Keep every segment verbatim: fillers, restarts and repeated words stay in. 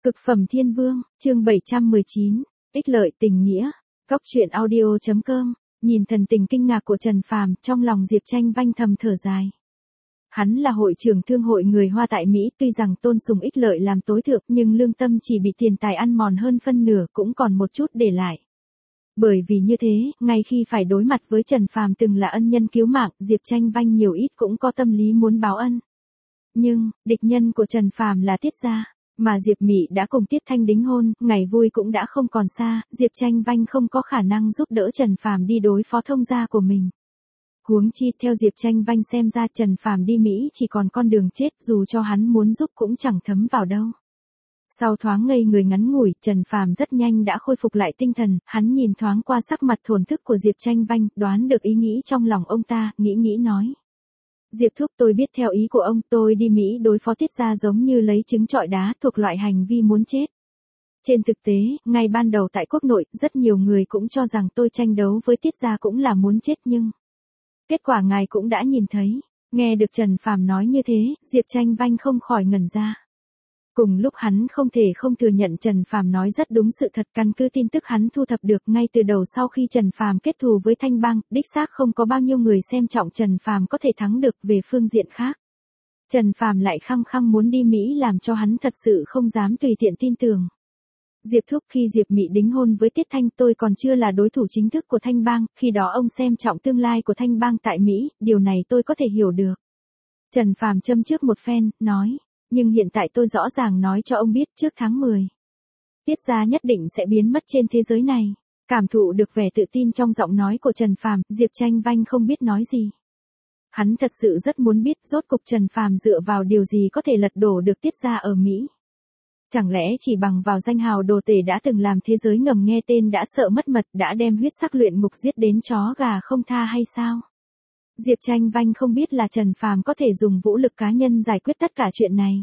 Cực phẩm thiên vương, chương bảy trăm mười chín, ích lợi tình nghĩa. Cóc truyện audio chấm com, nhìn thần tình kinh ngạc của Trần Phàm, trong lòng Diệp Tranh Vanh thầm thở dài. Hắn là hội trưởng thương hội người Hoa tại Mỹ, tuy rằng tôn sùng ích lợi làm tối thượng, nhưng lương tâm chỉ bị tiền tài ăn mòn hơn phân nửa, cũng còn một chút để lại. Bởi vì như thế, ngay khi phải đối mặt với Trần Phàm từng là ân nhân cứu mạng, Diệp Tranh Vanh nhiều ít cũng có tâm lý muốn báo ân. Nhưng, địch nhân của Trần Phàm là Tiết gia. Mà Diệp Mị đã cùng Tiết Thanh đính hôn, ngày vui cũng đã không còn xa, Diệp Tranh Vanh không có khả năng giúp đỡ Trần Phàm đi đối phó thông gia của mình. Huống chi, theo Diệp Tranh Vanh xem ra Trần Phàm đi Mỹ chỉ còn con đường chết, dù cho hắn muốn giúp cũng chẳng thấm vào đâu. Sau thoáng ngây người ngắn ngủi, Trần Phàm rất nhanh đã khôi phục lại tinh thần, hắn nhìn thoáng qua sắc mặt thổn thức của Diệp Tranh Vanh, đoán được ý nghĩ trong lòng ông ta, nghĩ nghĩ nói. Diệp thúc, tôi biết theo ý của ông, tôi đi Mỹ đối phó Tiết gia giống như lấy trứng trọi đá, thuộc loại hành vi muốn chết. Trên thực tế, ngay ban đầu tại quốc nội, rất nhiều người cũng cho rằng tôi tranh đấu với Tiết gia cũng là muốn chết, nhưng kết quả ngài cũng đã nhìn thấy. Nghe được Trần Phàm nói như thế, Diệp Tranh Vanh không khỏi ngẩn ra. Cùng lúc hắn không thể không thừa nhận Trần Phàm nói rất đúng sự thật, căn cứ tin tức hắn thu thập được ngay từ đầu sau khi Trần Phàm kết thù với Thanh Bang, đích xác không có bao nhiêu người xem trọng Trần Phàm có thể thắng được. Về phương diện khác, Trần Phàm lại khăng khăng muốn đi Mỹ làm cho hắn thật sự không dám tùy tiện tin tưởng. Diệp thúc, khi Diệp Mị đính hôn với Tiết Thanh tôi còn chưa là đối thủ chính thức của Thanh Bang, khi đó ông xem trọng tương lai của Thanh Bang tại Mỹ, điều này tôi có thể hiểu được. Trần Phàm châm trước một phen, nói. Nhưng hiện tại tôi rõ ràng nói cho ông biết, trước tháng mười, Tiết gia nhất định sẽ biến mất trên thế giới này. Cảm thụ được vẻ tự tin trong giọng nói của Trần Phàm, Diệp Tranh Vanh không biết nói gì. Hắn thật sự rất muốn biết rốt cục Trần Phàm dựa vào điều gì có thể lật đổ được Tiết gia ở Mỹ. Chẳng lẽ chỉ bằng vào danh hào đồ tể đã từng làm thế giới ngầm nghe tên đã sợ mất mật, đã đem huyết sắc luyện ngục giết đến chó gà không tha hay sao? Diệp Tranh Vanh không biết là Trần Phàm có thể dùng vũ lực cá nhân giải quyết tất cả chuyện này.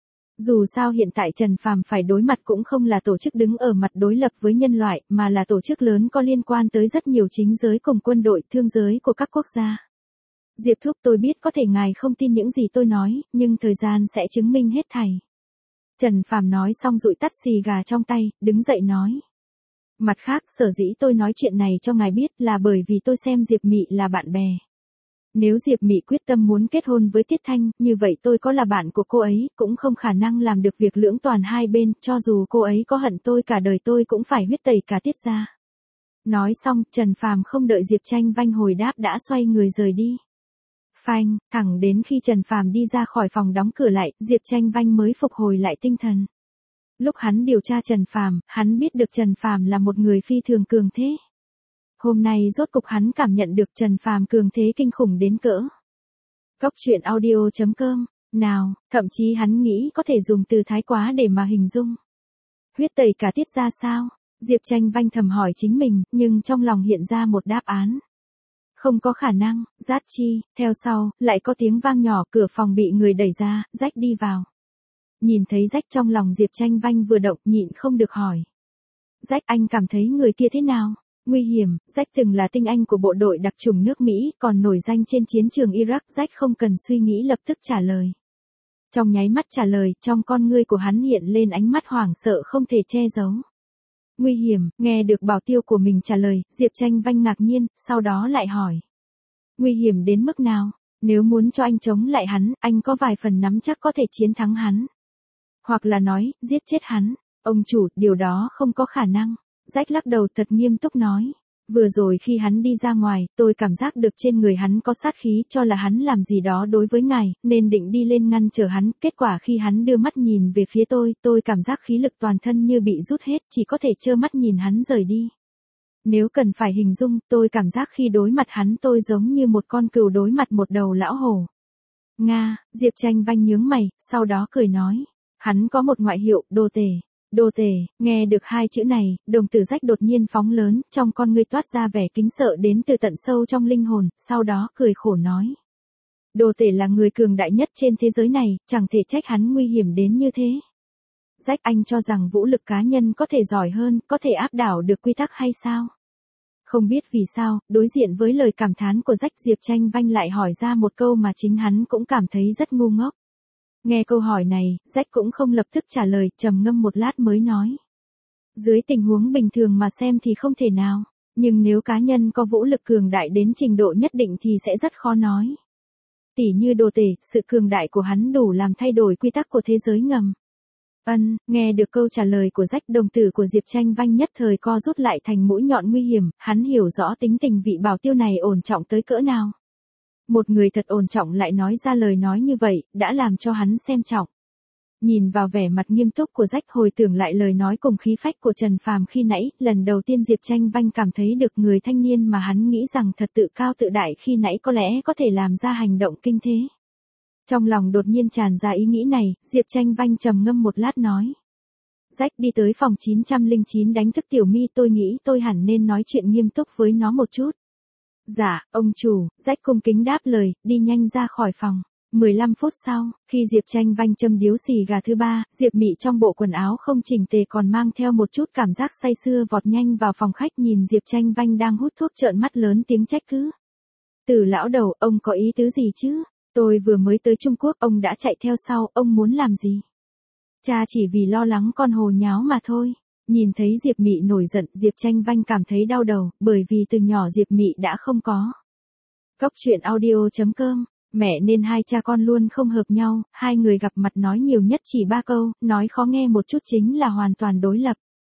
Dù sao hiện tại Trần Phàm phải đối mặt cũng không là tổ chức đứng ở mặt đối lập với nhân loại, mà là tổ chức lớn có liên quan tới rất nhiều chính giới cùng quân đội, thương giới của các quốc gia. Diệp thúc, tôi biết có thể ngài không tin những gì tôi nói, nhưng thời gian sẽ chứng minh hết thảy. Trần Phàm nói xong dụi tắt xì gà trong tay, đứng dậy nói. Mặt khác, sở dĩ tôi nói chuyện này cho ngài biết là bởi vì tôi xem Diệp Mị là bạn bè. Nếu Diệp Mị quyết tâm muốn kết hôn với Tiết Thanh, như vậy tôi có là bạn của cô ấy, cũng không khả năng làm được việc lưỡng toàn hai bên, cho dù cô ấy có hận tôi cả đời tôi cũng phải huyết tẩy cả Tiết gia. Nói xong, Trần Phàm không đợi Diệp Tranh Vanh hồi đáp đã xoay người rời đi. Phanh, thẳng đến khi Trần Phàm đi ra khỏi phòng đóng cửa lại, Diệp Tranh Vanh mới phục hồi lại tinh thần. Lúc hắn điều tra Trần Phàm, hắn biết được Trần Phàm là một người phi thường cường thế. Hôm nay rốt cục hắn cảm nhận được Trần Phàm cường thế kinh khủng đến cỡ. Cóc truyện audio chấm com, nào, thậm chí hắn nghĩ có thể dùng từ thái quá để mà hình dung. Huyết tẩy cả Tiết gia sao? Diệp Tranh Vanh thầm hỏi chính mình, nhưng trong lòng hiện ra một đáp án. Không có khả năng, rát chi, theo sau, lại có tiếng vang nhỏ, cửa phòng bị người đẩy ra, Rách đi vào. Nhìn thấy Rách trong lòng Diệp Tranh Vanh vừa động, nhịn không được hỏi. Rách, anh cảm thấy người kia thế nào? Nguy hiểm. Rách từng là tinh anh của bộ đội đặc chủng nước Mỹ, còn nổi danh trên chiến trường Iraq. Rách không cần suy nghĩ lập tức trả lời. Trong nháy mắt trả lời, trong con ngươi của hắn hiện lên ánh mắt hoảng sợ không thể che giấu. Nguy hiểm. Nghe được bảo tiêu của mình trả lời, Diệp Tranh Vanh ngạc nhiên, sau đó lại hỏi. Nguy hiểm đến mức nào? Nếu muốn cho anh chống lại hắn, anh có vài phần nắm chắc có thể chiến thắng hắn. Hoặc là nói, giết chết hắn. Ông chủ, điều đó không có khả năng. Rách lắc đầu thật nghiêm túc nói. Vừa rồi khi hắn đi ra ngoài, tôi cảm giác được trên người hắn có sát khí, cho là hắn làm gì đó đối với ngài, nên định đi lên ngăn trở hắn. Kết quả khi hắn đưa mắt nhìn về phía tôi, tôi cảm giác khí lực toàn thân như bị rút hết, chỉ có thể trơ mắt nhìn hắn rời đi. Nếu cần phải hình dung, tôi cảm giác khi đối mặt hắn tôi giống như một con cừu đối mặt một đầu lão hổ. Nga, Diệp Tranh Vanh nhướng mày, sau đó cười nói. Hắn có một ngoại hiệu, đồ tể. Đồ tể, nghe được hai chữ này, đồng tử Rách đột nhiên phóng lớn, trong con ngươi toát ra vẻ kính sợ đến từ tận sâu trong linh hồn, sau đó cười khổ nói. Đồ tể là người cường đại nhất trên thế giới này, chẳng thể trách hắn nguy hiểm đến như thế. Rách, anh cho rằng vũ lực cá nhân có thể giỏi hơn, có thể áp đảo được quy tắc hay sao? Không biết vì sao, đối diện với lời cảm thán của Rách, Diệp Tranh Vanh lại hỏi ra một câu mà chính hắn cũng cảm thấy rất ngu ngốc. Nghe câu hỏi này, Jack cũng không lập tức trả lời, trầm ngâm một lát mới nói. Dưới tình huống bình thường mà xem thì không thể nào, nhưng nếu cá nhân có vũ lực cường đại đến trình độ nhất định thì sẽ rất khó nói. Tỉ như đồ tể, sự cường đại của hắn đủ làm thay đổi quy tắc của thế giới ngầm. Ân, nghe được câu trả lời của Jack, đồng tử của Diệp Tranh Vanh nhất thời co rút lại thành mũi nhọn nguy hiểm, hắn hiểu rõ tính tình vị bảo tiêu này ổn trọng tới cỡ nào. Một người thật ổn trọng lại nói ra lời nói như vậy, đã làm cho hắn xem trọng. Nhìn vào vẻ mặt nghiêm túc của Jack, hồi tưởng lại lời nói cùng khí phách của Trần Phàm khi nãy, lần đầu tiên Diệp Tranh Vanh cảm thấy được người thanh niên mà hắn nghĩ rằng thật tự cao tự đại khi nãy có lẽ có thể làm ra hành động kinh thế. Trong lòng đột nhiên tràn ra ý nghĩ này, Diệp Tranh Vanh trầm ngâm một lát nói. Jack đi tới phòng chín không chín đánh thức Tiểu Mi, tôi nghĩ tôi hẳn nên nói chuyện nghiêm túc với nó một chút. Dạ, ông chủ, Jack cung kính đáp lời, đi nhanh ra khỏi phòng. mười lăm phút sau, khi Diệp Tranh Vanh châm điếu xì gà thứ ba, Diệp Mị trong bộ quần áo không chỉnh tề còn mang theo một chút cảm giác say sưa vọt nhanh vào phòng khách, nhìn Diệp Tranh Vanh đang hút thuốc trợn mắt lớn tiếng trách cứ. Từ lão đầu, ông có ý tứ gì chứ? Tôi vừa mới tới Trung Quốc, ông đã chạy theo sau, ông muốn làm gì? Cha chỉ vì lo lắng con hồ nháo mà thôi. Nhìn thấy Diệp Mị nổi giận, Diệp Tranh Vanh cảm thấy đau đầu, bởi vì từ nhỏ Diệp Mị đã không có. Cốc truyện audio chấm com, mẹ nên hai cha con luôn không hợp nhau, hai người gặp mặt nói nhiều nhất chỉ ba câu, nói khó nghe một chút chính là hoàn toàn đối lập.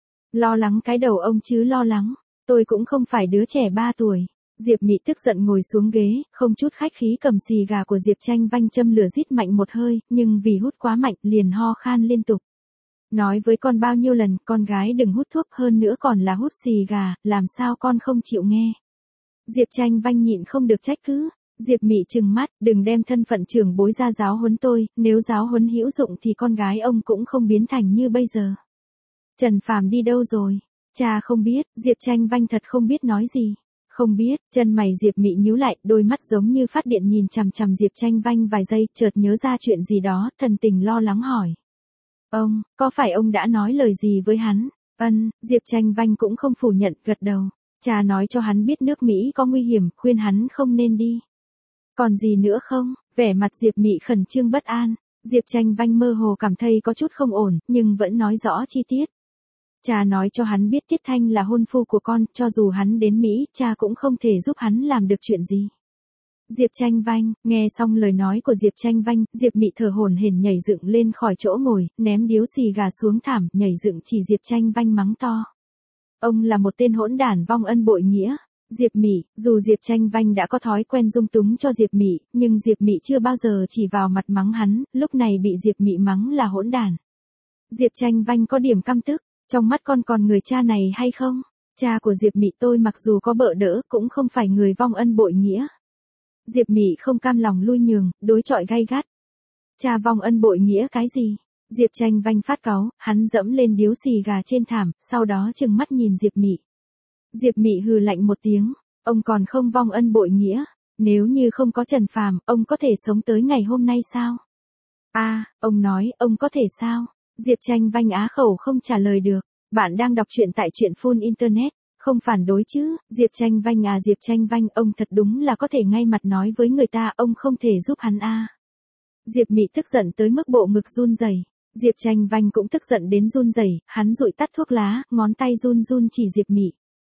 Lo lắng cái đầu ông chứ lo lắng, tôi cũng không phải đứa trẻ ba tuổi. Diệp Mị tức giận ngồi xuống ghế, không chút khách khí cầm xì gà của Diệp Tranh Vanh châm lửa rít mạnh một hơi, nhưng vì hút quá mạnh liền ho khan liên tục. Nói với con bao nhiêu lần, con gái đừng hút thuốc, hơn nữa còn là hút xì gà, làm sao con không chịu nghe. Diệp Tranh Vanh nhịn không được trách cứ. Diệp Mị trừng mắt, đừng đem thân phận trưởng bối ra giáo huấn tôi, nếu giáo huấn hữu dụng thì con gái ông cũng không biến thành như bây giờ. Trần Phàm đi đâu rồi? Cha không biết, Diệp Tranh Vanh thật không biết nói gì. Không biết, chân mày Diệp Mị nhíu lại, đôi mắt giống như phát điện nhìn chằm chằm Diệp Tranh Vanh vài giây, chợt nhớ ra chuyện gì đó, thần tình lo lắng hỏi. Ông, có phải ông đã nói lời gì với hắn? Ân, Diệp Tranh Vanh cũng không phủ nhận, gật đầu. Cha nói cho hắn biết nước Mỹ có nguy hiểm, khuyên hắn không nên đi. Còn gì nữa không? Vẻ mặt Diệp Mị khẩn trương bất an. Diệp Tranh Vanh mơ hồ cảm thấy có chút không ổn, nhưng vẫn nói rõ chi tiết. Cha nói cho hắn biết Tiết Thanh là hôn phu của con, cho dù hắn đến Mỹ, cha cũng không thể giúp hắn làm được chuyện gì. Diệp Tranh Vanh, nghe xong lời nói của Diệp Tranh Vanh, Diệp Mị thở hổn hển nhảy dựng lên khỏi chỗ ngồi, ném điếu xì gà xuống thảm, nhảy dựng chỉ Diệp Tranh Vanh mắng to. Ông là một tên hỗn đản vong ân bội nghĩa. Diệp Mị, dù Diệp Tranh Vanh đã có thói quen dung túng cho Diệp Mị, nhưng Diệp Mị chưa bao giờ chỉ vào mặt mắng hắn, lúc này bị Diệp Mị mắng là hỗn đản. Diệp Tranh Vanh có điểm căm tức, trong mắt con còn người cha này hay không? Cha của Diệp Mị tôi mặc dù có bợ đỡ cũng không phải người vong ân bội nghĩa. Diệp Mị không cam lòng lui nhường, đối chọi gay gắt. Cha vong ân bội nghĩa cái gì? Diệp Tranh Vanh phát cáu, hắn dẫm lên điếu xì gà trên thảm, sau đó trừng mắt nhìn Diệp Mị. Diệp Mị hừ lạnh một tiếng, ông còn không vong ân bội nghĩa, nếu như không có Trần Phàm, ông có thể sống tới ngày hôm nay sao? A, à, ông nói, ông có thể sao? Diệp Tranh Vanh á khẩu không trả lời được. Bạn đang đọc truyện tại truyện Full Internet, không phản đối chứ? Diệp Tranh Vanh à, Diệp Tranh Vanh, ông thật đúng là có thể ngay mặt nói với người ta, ông không thể giúp hắn a. À. Diệp Mị tức giận tới mức bộ ngực run rẩy. Diệp Tranh Vanh cũng tức giận đến run rẩy, hắn dụi tắt thuốc lá, ngón tay run run chỉ Diệp Mị.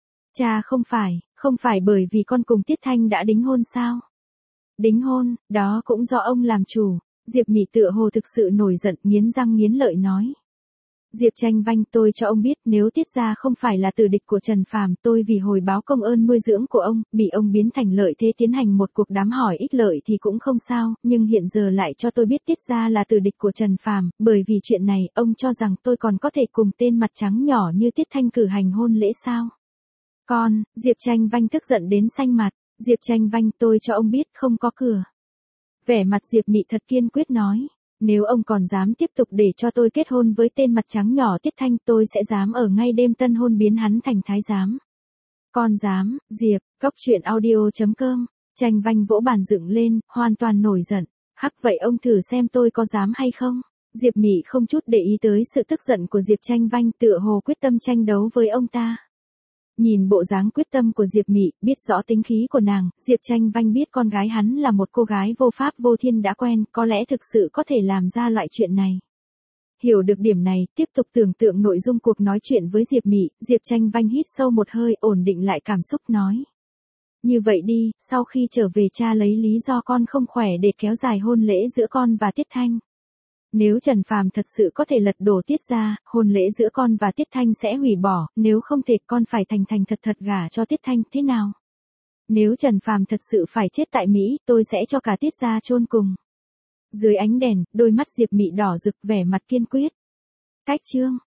Cha không phải, không phải bởi vì con cùng Tiết Thanh đã đính hôn sao? Đính hôn, đó cũng do ông làm chủ. Diệp Mị tựa hồ thực sự nổi giận, nghiến răng nghiến lợi nói. Diệp Tranh Vanh, tôi cho ông biết, nếu Tiết gia không phải là tử địch của Trần Phàm, tôi vì hồi báo công ơn nuôi dưỡng của ông, bị ông biến thành lợi thế tiến hành một cuộc đám hỏi ích lợi thì cũng không sao, nhưng hiện giờ lại cho tôi biết Tiết gia là tử địch của Trần Phàm, bởi vì chuyện này, ông cho rằng tôi còn có thể cùng tên mặt trắng nhỏ như Tiết Thanh cử hành hôn lễ sao? Con, Diệp Tranh Vanh tức giận đến xanh mặt. Diệp Tranh Vanh, tôi cho ông biết không có cửa. Vẻ mặt Diệp Mị thật kiên quyết nói. Nếu ông còn dám tiếp tục để cho tôi kết hôn với tên mặt trắng nhỏ Tiết Thanh, tôi sẽ dám ở ngay đêm tân hôn biến hắn thành thái giám. Con dám, Diệp, cốc truyện audio chấm com. Tranh Vanh vỗ bàn dựng lên, hoàn toàn nổi giận. Hắc, vậy ông thử xem tôi có dám hay không? Diệp Mị không chút để ý tới sự tức giận của Diệp Tranh Vanh, tựa hồ quyết tâm tranh đấu với ông ta. Nhìn bộ dáng quyết tâm của Diệp Mị, biết rõ tính khí của nàng, Diệp Tranh Vanh biết con gái hắn là một cô gái vô pháp vô thiên đã quen, có lẽ thực sự có thể làm ra loại chuyện này. Hiểu được điểm này, tiếp tục tưởng tượng nội dung cuộc nói chuyện với Diệp Mị, Diệp Tranh Vanh hít sâu một hơi, ổn định lại cảm xúc nói. Như vậy đi, sau khi trở về cha lấy lý do con không khỏe để kéo dài hôn lễ giữa con và Tiết Thanh. Nếu Trần Phàm thật sự có thể lật đổ Tiết gia, hôn lễ giữa con và Tiết Thanh sẽ hủy bỏ, nếu không thể con phải thành thành thật thật gả cho Tiết Thanh, thế nào? Nếu Trần Phàm thật sự phải chết tại Mỹ, tôi sẽ cho cả Tiết gia chôn cùng. Dưới ánh đèn, đôi mắt Diệp Mị đỏ rực vẻ mặt kiên quyết. Cách chương